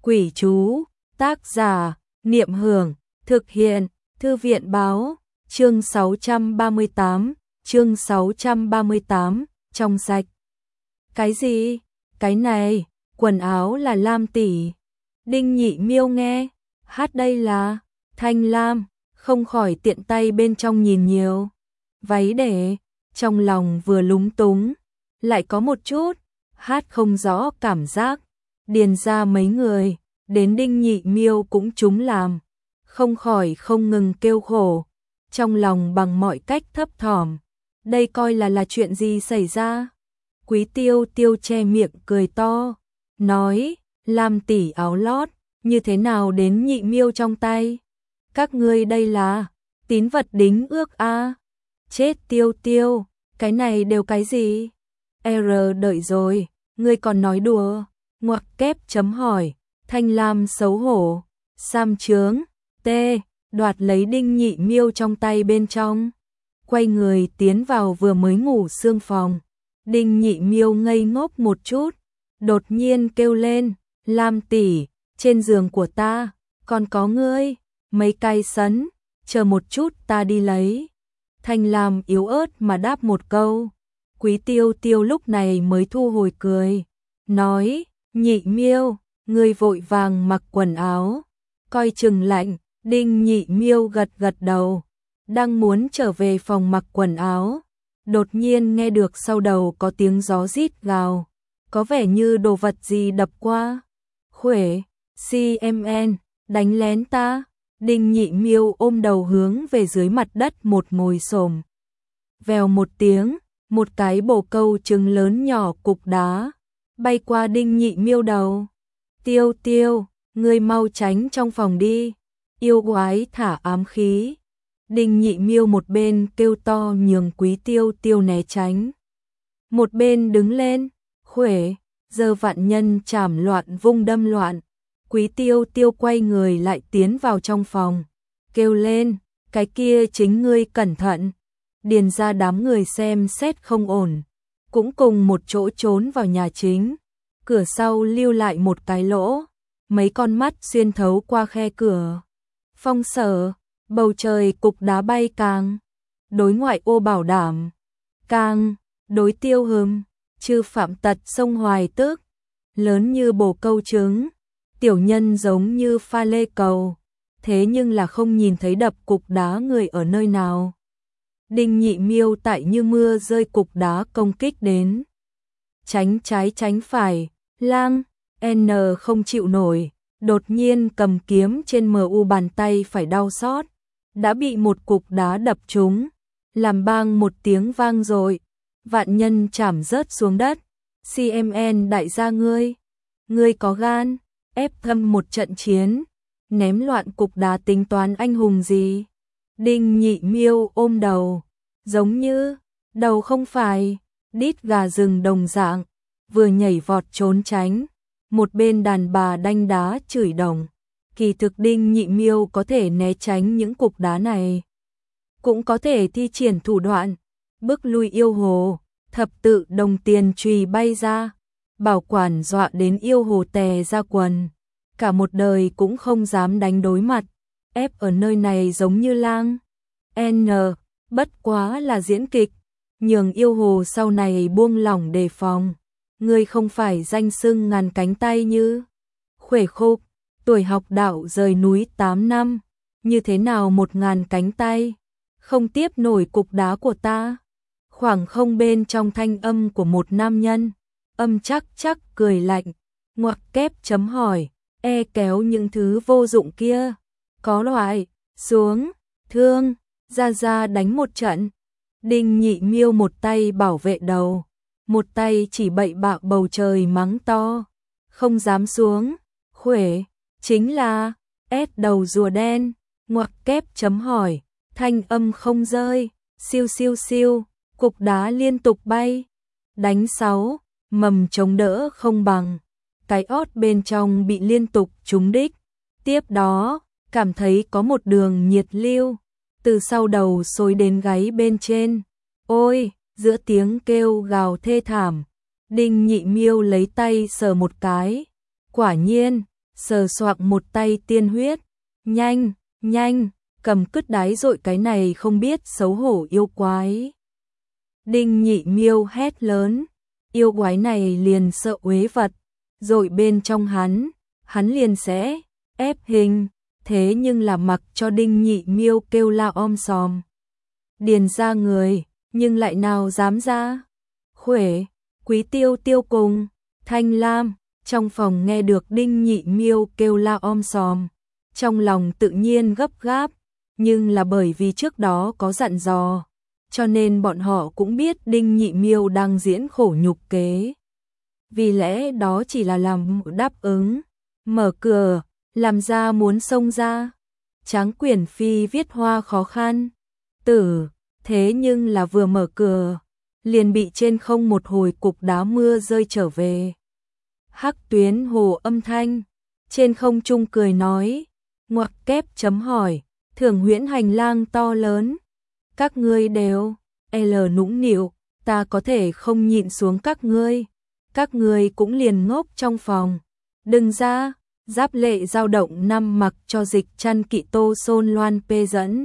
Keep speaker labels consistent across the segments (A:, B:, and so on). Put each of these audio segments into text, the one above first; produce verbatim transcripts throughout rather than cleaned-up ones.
A: Quỷ chú, tác giả, Niệm Hưởng, thực hiện, Thư viện báo, chương sáu trăm ba mươi tám, chương sáu trăm ba mươi tám, trong sạch. Cái gì? Cái này, quần áo là lam tỷ. Đinh Nhị Miêu nghe, hát đây là thanh lam, không khỏi tiện tay bên trong nhìn nhiều. Váy để, trong lòng vừa lúng túng, lại có một chút, hát không rõ cảm giác. Điền ra mấy người, đến Đinh Nhị Miêu cũng trúng làm, không khỏi không ngừng kêu khổ, trong lòng bằng mọi cách thấp thỏm. Đây coi là là chuyện gì xảy ra? Quý Tiêu Tiêu che miệng cười to, nói, Lam tỷ áo lót, như thế nào đến Nhị Miêu trong tay? Các ngươi đây là tín vật đính ước a? À? Chết Tiêu Tiêu, cái này đều cái gì? R đợi rồi, ngươi còn nói đùa. Ngoặc kép chấm hỏi, Thanh Lam xấu hổ, Sam Trướng, T, đoạt lấy Đinh Nhị Miêu trong tay bên trong, quay người tiến vào vừa mới ngủ sương phòng. Đinh Nhị Miêu ngây ngốc một chút, đột nhiên kêu lên, Lam tỷ, trên giường của ta, còn có ngươi, mấy cái sấn, chờ một chút ta đi lấy. Thanh Lam yếu ớt mà đáp một câu, Quý Tiêu Tiêu lúc này mới thu hồi cười, nói, Nhị Miêu, ngươi vội vàng mặc quần áo, coi chừng lạnh. Đinh Nhị Miêu gật gật đầu, đang muốn trở về phòng mặc quần áo, đột nhiên nghe được sau đầu có tiếng gió rít gào, có vẻ như đồ vật gì đập qua. Khuể, xê em en, đánh lén ta. Đinh Nhị Miêu ôm đầu hướng về dưới mặt đất một ngồi xổm. Vèo một tiếng, một cái bồ câu trứng lớn nhỏ cục đá bay qua Đinh Nhị Miêu đầu. Tiêu Tiêu, ngươi mau tránh trong phòng đi. Yêu quái thả ám khí. Đinh Nhị Miêu một bên kêu to nhường Quý Tiêu Tiêu né tránh, một bên đứng lên, khuể, giờ vạn nhân chảm loạn vung đâm loạn. Quý Tiêu Tiêu quay người lại tiến vào trong phòng, kêu lên, cái kia chính ngươi cẩn thận. Điền ra đám người xem xét không ổn, cũng cùng một chỗ trốn vào nhà chính. Cửa sau lưu lại một cái lỗ, mấy con mắt xuyên thấu qua khe cửa. Phong sở, bầu trời cục đá bay càng, đối ngoại ô bảo đảm, càng, đối tiêu hừm, chư phạm tật sông hoài tước, lớn như bồ câu trứng, tiểu nhân giống như pha lê cầu, thế nhưng là không nhìn thấy đập cục đá người ở nơi nào. Đinh Nhị Miêu tại như mưa rơi cục đá công kích đến. Tránh trái tránh phải, lang, N không chịu nổi, đột nhiên cầm kiếm trên mờ u bàn tay phải đau xót, đã bị một cục đá đập trúng, làm bang một tiếng vang rồi, vạn nhân chảm rớt xuống đất. xê em en đại gia ngươi, ngươi có gan, ép thâm một trận chiến, ném loạn cục đá tính toán anh hùng gì? Đinh Nhị Miêu ôm đầu, giống như, đầu không phải, đít gà rừng đồng dạng, vừa nhảy vọt trốn tránh, một bên đàn bà đanh đá chửi đồng. Kỳ thực Đinh Nhị Miêu có thể né tránh những cục đá này, cũng có thể thi triển thủ đoạn, bức lui yêu hồ, thập tự đồng tiền chùy bay ra, bảo quản dọa đến yêu hồ tè ra quần, cả một đời cũng không dám đánh đối mặt, ép ở nơi này giống như lang. N, bất quá là diễn kịch, nhường yêu hồ sau này buông lỏng đề phòng. Ngươi không phải danh xưng ngàn cánh tay như Khuể Khục, tuổi học đạo rời núi tám năm, như thế nào một ngàn cánh tay, không tiếp nổi cục đá của ta. Khoảng không bên trong thanh âm của một nam nhân, âm chắc chắc cười lạnh, ngoặc kép chấm hỏi, e kéo những thứ vô dụng kia, có loại, xuống, thương, ra ra đánh một trận. Đinh Nhị Miêu một tay bảo vệ đầu, một tay chỉ bậy bạ bầu trời mắng to, không dám xuống, khuể, chính là, ép đầu rùa đen, ngoặc kép chấm hỏi, thanh âm không rơi, siêu siêu siêu, cục đá liên tục bay, đánh sáu, mầm chống đỡ không bằng, cái ót bên trong bị liên tục trúng đích, tiếp đó, cảm thấy có một đường nhiệt lưu, từ sau đầu xối đến gáy bên trên, ôi! Giữa tiếng kêu gào thê thảm, Đinh Nhị Miêu lấy tay sờ một cái, quả nhiên, sờ soạng một tay tiên huyết. Nhanh, nhanh, cầm cứt đái dội cái này không biết xấu hổ yêu quái. Đinh Nhị Miêu hét lớn, yêu quái này liền sợ uế vật, dội bên trong hắn, hắn liền sẽ ép hình, thế nhưng là mặc cho Đinh Nhị Miêu kêu la om sòm. Điền ra người, nhưng lại nào dám ra. Khuể, Quý Tiêu Tiêu cùng Thanh Lam trong phòng nghe được Đinh Nhị Miêu kêu la om sòm, trong lòng tự nhiên gấp gáp, nhưng là bởi vì trước đó có dặn dò, cho nên bọn họ cũng biết Đinh Nhị Miêu đang diễn khổ nhục kế. Vì lẽ đó chỉ là làm đáp ứng, mở cửa, làm ra muốn xông ra. Tráng Quyển Phi viết hoa khó khăn, tử, thế nhưng là vừa mở cửa, liền bị trên không một hồi cục đá mưa rơi trở về. Hắc Tuyến Hồ âm thanh, trên không trung cười nói, ngoặc kép chấm hỏi, Thưởng Huyễn hành lang to lớn, các ngươi đều L nũng nịu, ta có thể không nhịn xuống các ngươi, các ngươi cũng liền ngốc trong phòng, đừng ra. Giáp Lệ dao động năm mặc cho Dịch Chăn Kỵ Tô Xôn Loan Pê dẫn.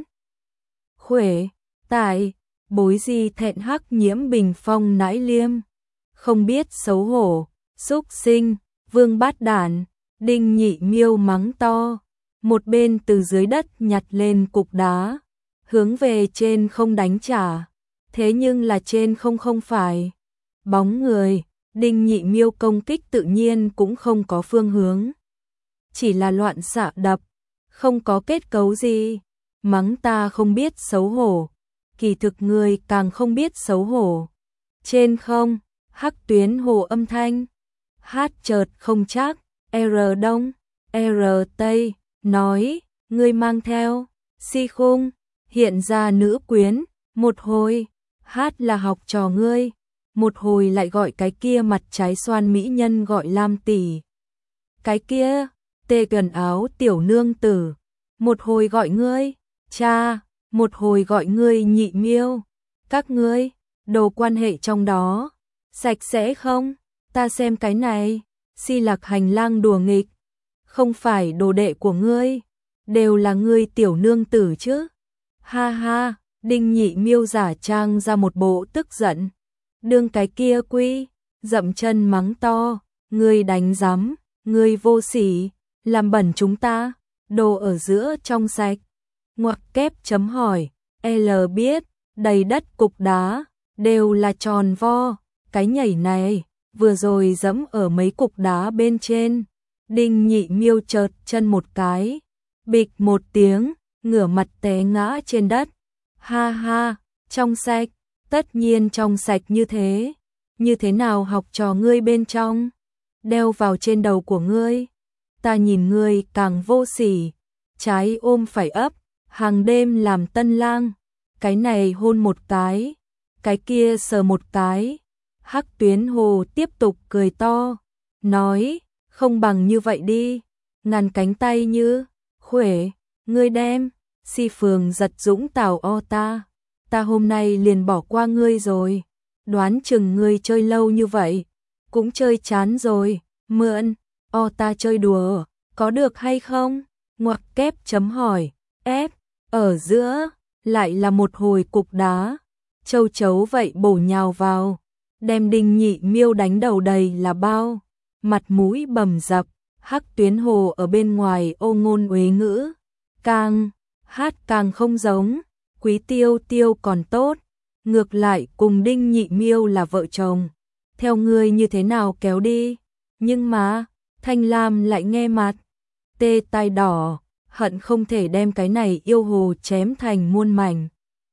A: Khuể, tại, bối gì thẹn hắc nhiễm bình phong nãi liêm, không biết xấu hổ, xúc sinh, vương bát đản. Đinh Nhị Miêu mắng to, một bên từ dưới đất nhặt lên cục đá, hướng về trên không đánh trả, thế nhưng là trên không không phải bóng người, Đinh Nhị Miêu công kích tự nhiên cũng không có phương hướng, chỉ là loạn xạ đập, không có kết cấu gì. Mắng ta không biết xấu hổ, kỳ thực người càng không biết xấu hổ. Trên không, Hắc Tuyến Hồ âm thanh, hát chợt không chắc, R đông, R tây, nói, ngươi mang theo, si khung, hiện ra nữ quyến, một hồi, hát là học trò ngươi, một hồi lại gọi cái kia mặt trái xoan mỹ nhân gọi Lam tỷ. Cái kia tê gần áo tiểu nương tử, một hồi gọi ngươi cha, một hồi gọi ngươi Nhị Miêu, các ngươi đồ quan hệ trong đó sạch sẽ không? Ta xem cái này, Si Lạc hành lang đùa nghịch, không phải đồ đệ của ngươi, đều là ngươi tiểu nương tử chứ? Ha ha, Đinh Nhị Miêu giả trang ra một bộ tức giận, đương cái kia quy, dậm chân mắng to, ngươi đánh rắm, ngươi vô sỉ, làm bẩn chúng ta, đồ ở giữa trong sạch. Ngoặc kép chấm hỏi, L biết, đầy đất cục đá, đều là tròn vo, cái nhảy này, vừa rồi dẫm ở mấy cục đá bên trên. Đinh Nhị Miêu chợt chân một cái, bịch một tiếng, ngửa mặt té ngã trên đất. Ha ha, trong sạch, tất nhiên trong sạch như thế, như thế nào học trò ngươi bên trong, đeo vào trên đầu của ngươi. Ta nhìn ngươi càng vô sỉ, trái ôm phải ấp, hàng đêm làm tân lang, cái này hôn một cái, cái kia sờ một cái. Hắc Tuyến Hồ tiếp tục cười to, nói, không bằng như vậy đi, ngàn cánh tay như, khuể, ngươi đem, Si Phường giật dũng tào o ta, ta hôm nay liền bỏ qua ngươi rồi, đoán chừng ngươi chơi lâu như vậy, cũng chơi chán rồi, mượn, o ta chơi đùa, có được hay không? Ngoặc kép chấm hỏi, ép, ở giữa, lại là một hồi cục đá, châu chấu vậy bổ nhào vào, đem Đinh Nhị Miêu đánh đầu đầy là bao, mặt mũi bầm dập. Hắc Tuyến Hồ ở bên ngoài ô ngôn uế ngữ, càng hát càng không giống, Quý Tiêu Tiêu còn tốt, ngược lại cùng Đinh Nhị Miêu là vợ chồng, theo ngươi như thế nào kéo đi, nhưng mà, Thanh Lam lại nghe mặt, tê tai đỏ, hận không thể đem cái này yêu hồ chém thành muôn mảnh.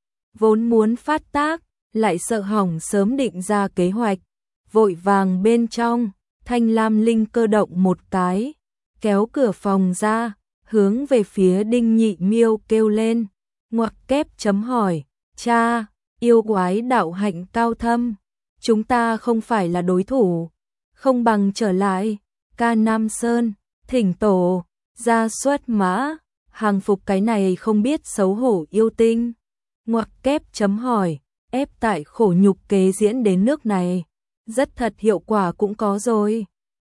A: Vốn muốn phát tác, lại sợ hỏng sớm định ra kế hoạch, vội vàng bên trong, Thanh Lam Linh cơ động một cái, kéo cửa phòng ra, hướng về phía Đinh Nhị Miêu kêu lên, ngoặc kép chấm hỏi, cha, yêu quái đạo hạnh cao thâm, chúng ta không phải là đối thủ, không bằng trở lại, ca Nam Sơn, thỉnh tổ, ra xuất mã, hàng phục cái này không biết xấu hổ yêu tinh. Ngoặc kép chấm hỏi, ép tại khổ nhục kế diễn đến nước này, rất thật hiệu quả cũng có rồi.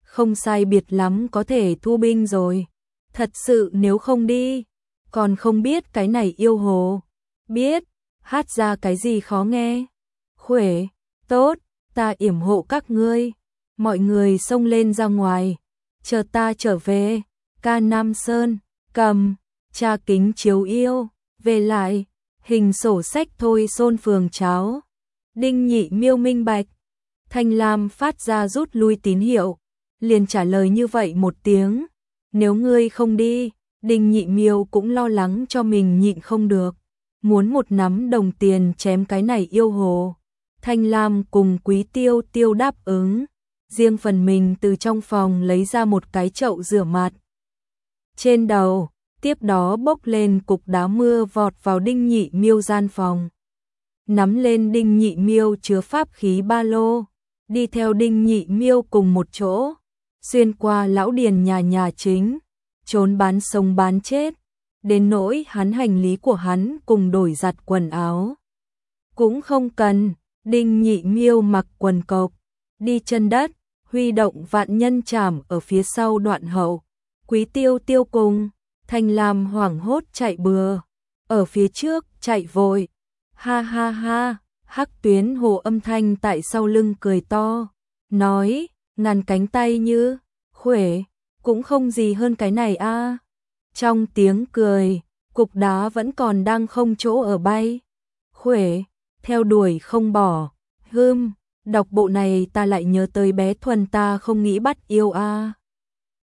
A: không sai biệt lắm có thể thu binh rồi. Thật sự nếu không đi, còn không biết cái này yêu hồ. Biết, hát ra cái gì khó nghe. Khuể, tốt, ta yểm hộ các ngươi. Mọi người xông lên ra ngoài, chờ ta trở về. Ca Nam Sơn, cầm, tra kính chiếu yêu, về lại, hình sổ sách thôi xôn phường cháo. Đinh Nhị Miêu minh bạch, Thanh Lam phát ra rút lui tín hiệu, liền trả lời như vậy một tiếng. Nếu ngươi không đi, Đinh Nhị Miêu cũng lo lắng cho mình nhịn không được, muốn một nắm đồng tiền chém cái này yêu hồ. Thanh Lam cùng Quý Tiêu Tiêu đáp ứng, riêng phần mình từ trong phòng lấy ra một cái chậu rửa mặt. Trên đầu, tiếp đó bốc lên cục đá mưa vọt vào Đinh Nhị Miêu gian phòng. Nắm lên Đinh Nhị Miêu chứa pháp khí ba lô, đi theo Đinh Nhị Miêu cùng một chỗ, xuyên qua lão điền nhà nhà chính, trốn bán sống bán chết, đến nỗi hắn hành lý của hắn cùng đổi giặt quần áo. Cũng không cần, Đinh Nhị Miêu mặc quần cộc, đi chân đất, huy động vạn nhân trảm ở phía sau đoạn hậu. Quý Tiêu Tiêu cùng Thanh Lam hoảng hốt chạy bừa, ở phía trước chạy vội. Ha ha ha, Hắc Tuyến Hồ âm thanh tại sau lưng cười to, nói, ngàn cánh tay như, khuể, cũng không gì hơn cái này a. Trong tiếng cười, cục đá vẫn còn đang không chỗ ở bay. Khuể, theo đuổi không bỏ, hưm, đọc bộ này ta lại nhớ tới bé Thuần ta không nghĩ bắt yêu a.